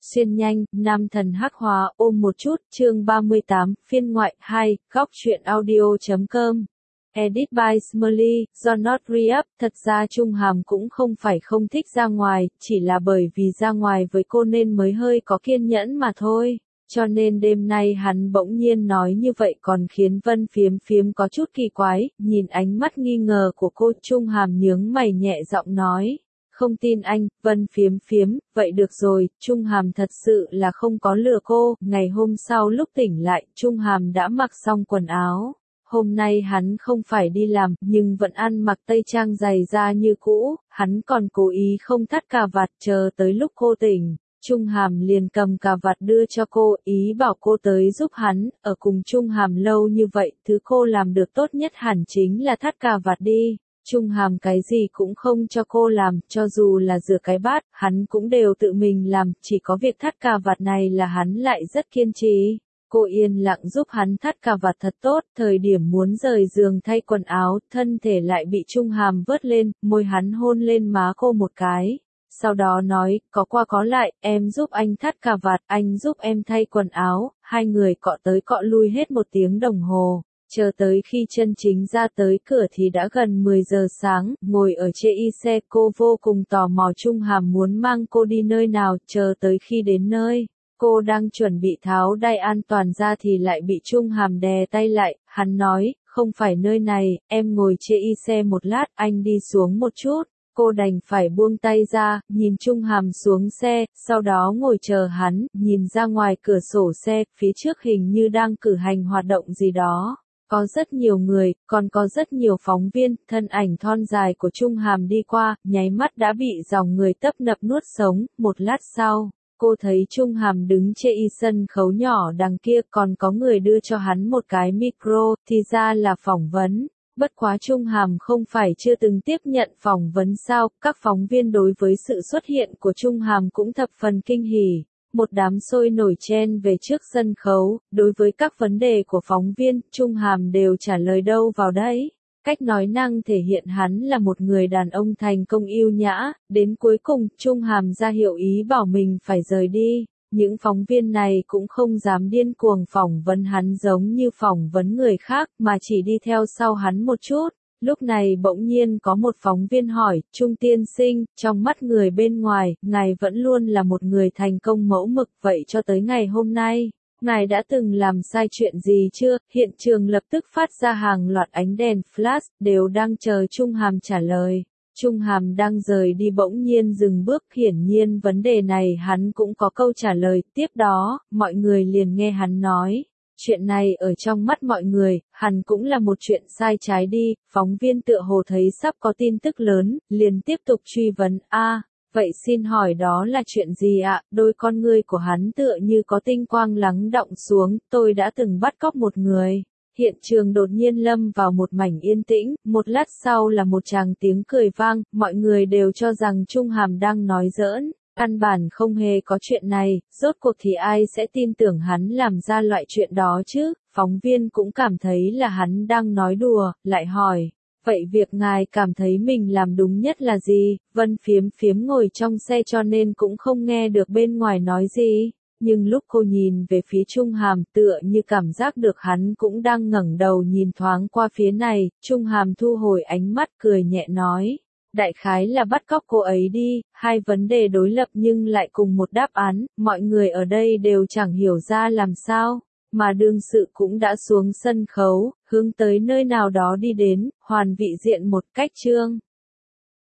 Xuyên nhanh, nam thần hắc hóa ôm một chút, chương 38, phiên ngoại 2, góc truyện audio.com. Edit by Smiley, do Not Re-up. Thật ra Trung Hàm cũng không phải không thích ra ngoài, chỉ là bởi vì ra ngoài với cô nên mới hơi có kiên nhẫn mà thôi. Cho nên đêm nay hắn bỗng nhiên nói như vậy còn khiến Vân Phiếm Phiếm có chút kỳ quái, nhìn ánh mắt nghi ngờ của cô. Trung Hàm nhướng mày nhẹ giọng nói. Không tin anh, Vân Phiếm Phiếm, vậy được rồi, Trung Hàm thật sự là không có lừa cô. Ngày hôm sau lúc tỉnh lại, Trung Hàm đã mặc xong quần áo. Hôm nay hắn không phải đi làm, nhưng vẫn ăn mặc tây trang dày da như cũ, hắn còn cố ý không thắt cà vạt chờ tới lúc cô tỉnh. Trung Hàm liền cầm cà vạt đưa cho cô, ý bảo cô tới giúp hắn. Ở cùng Trung Hàm lâu như vậy, thứ cô làm được tốt nhất hẳn chính là thắt cà vạt đi. Trung Hàm cái gì cũng không cho cô làm, cho dù là rửa cái bát, hắn cũng đều tự mình làm, chỉ có việc thắt cà vạt này là hắn lại rất kiên trì. Cô yên lặng giúp hắn thắt cà vạt thật tốt, thời điểm muốn rời giường thay quần áo, thân thể lại bị Trung Hàm vớt lên, môi hắn hôn lên má cô một cái. Sau đó nói, có qua có lại, em giúp anh thắt cà vạt, anh giúp em thay quần áo, hai người cọ tới cọ lui hết 1 tiếng đồng hồ. Chờ tới khi chân chính ra tới cửa thì đã gần 10 giờ sáng, ngồi ở chê y xe cô vô cùng tò mò Trung Hàm muốn mang cô đi nơi nào, chờ tới khi đến nơi. Cô đang chuẩn bị tháo đai an toàn ra thì lại bị Trung Hàm đè tay lại, hắn nói, không phải nơi này, em ngồi chê y xe một lát, anh đi xuống một chút. Cô đành phải buông tay ra, nhìn Trung Hàm xuống xe, sau đó ngồi chờ hắn, nhìn ra ngoài cửa sổ xe, phía trước hình như đang cử hành hoạt động gì đó. Có rất nhiều người, còn có rất nhiều phóng viên, thân ảnh thon dài của Trung Hàm đi qua, nháy mắt đã bị dòng người tấp nập nuốt sống. Một lát sau, cô thấy Trung Hàm đứng trên sân khấu nhỏ đằng kia, còn có người đưa cho hắn một cái micro, thì ra là phỏng vấn. Bất quá Trung Hàm không phải chưa từng tiếp nhận phỏng vấn sao, các phóng viên đối với sự xuất hiện của Trung Hàm cũng thập phần kinh hỉ. Một đám sôi nổi chen về trước sân khấu, đối với các vấn đề của phóng viên, Trung Hàm đều trả lời đâu vào đấy. Cách nói năng thể hiện hắn là một người đàn ông thành công yêu nhã, đến cuối cùng, Trung Hàm ra hiệu ý bảo mình phải rời đi. Những phóng viên này cũng không dám điên cuồng phỏng vấn hắn giống như phỏng vấn người khác, mà chỉ đi theo sau hắn một chút. Lúc này bỗng nhiên có một phóng viên hỏi, Trung tiên sinh, trong mắt người bên ngoài, ngài vẫn luôn là một người thành công mẫu mực, vậy cho tới ngày hôm nay, ngài đã từng làm sai chuyện gì chưa? Hiện trường lập tức phát ra hàng loạt ánh đèn flash, đều đang chờ Trung Hàm trả lời. Trung Hàm đang rời đi bỗng nhiên dừng bước, hiển nhiên vấn đề này hắn cũng có câu trả lời. Tiếp đó, mọi người liền nghe hắn nói. Chuyện này ở trong mắt mọi người, hẳn cũng là một chuyện sai trái đi. Phóng viên tựa hồ thấy sắp có tin tức lớn, liền tiếp tục truy vấn. Vậy xin hỏi đó là chuyện gì ạ? Đôi con ngươi của hắn tựa như có tinh quang lắng đọng xuống. Tôi đã từng bắt cóc một người. Hiện trường đột nhiên lâm vào một mảnh yên tĩnh, một lát sau là một tràng tiếng cười vang, mọi người đều cho rằng Trung Hàm đang nói giỡn. Căn bản không hề có chuyện này, rốt cuộc thì ai sẽ tin tưởng hắn làm ra loại chuyện đó chứ? Phóng viên cũng cảm thấy là hắn đang nói đùa, lại hỏi, vậy việc ngài cảm thấy mình làm đúng nhất là gì? Vân Phiếm Phiếm ngồi trong xe cho nên cũng không nghe được bên ngoài nói gì. Nhưng lúc cô nhìn về phía Trung Hàm tựa như cảm giác được hắn cũng đang ngẩng đầu nhìn thoáng qua phía này, Trung Hàm thu hồi ánh mắt cười nhẹ nói. Đại khái là bắt cóc cô ấy đi, hai vấn đề đối lập nhưng lại cùng một đáp án, mọi người ở đây đều chẳng hiểu ra làm sao, mà đương sự cũng đã xuống sân khấu, hướng tới nơi nào đó đi đến, hoàn vị diện một cách chương.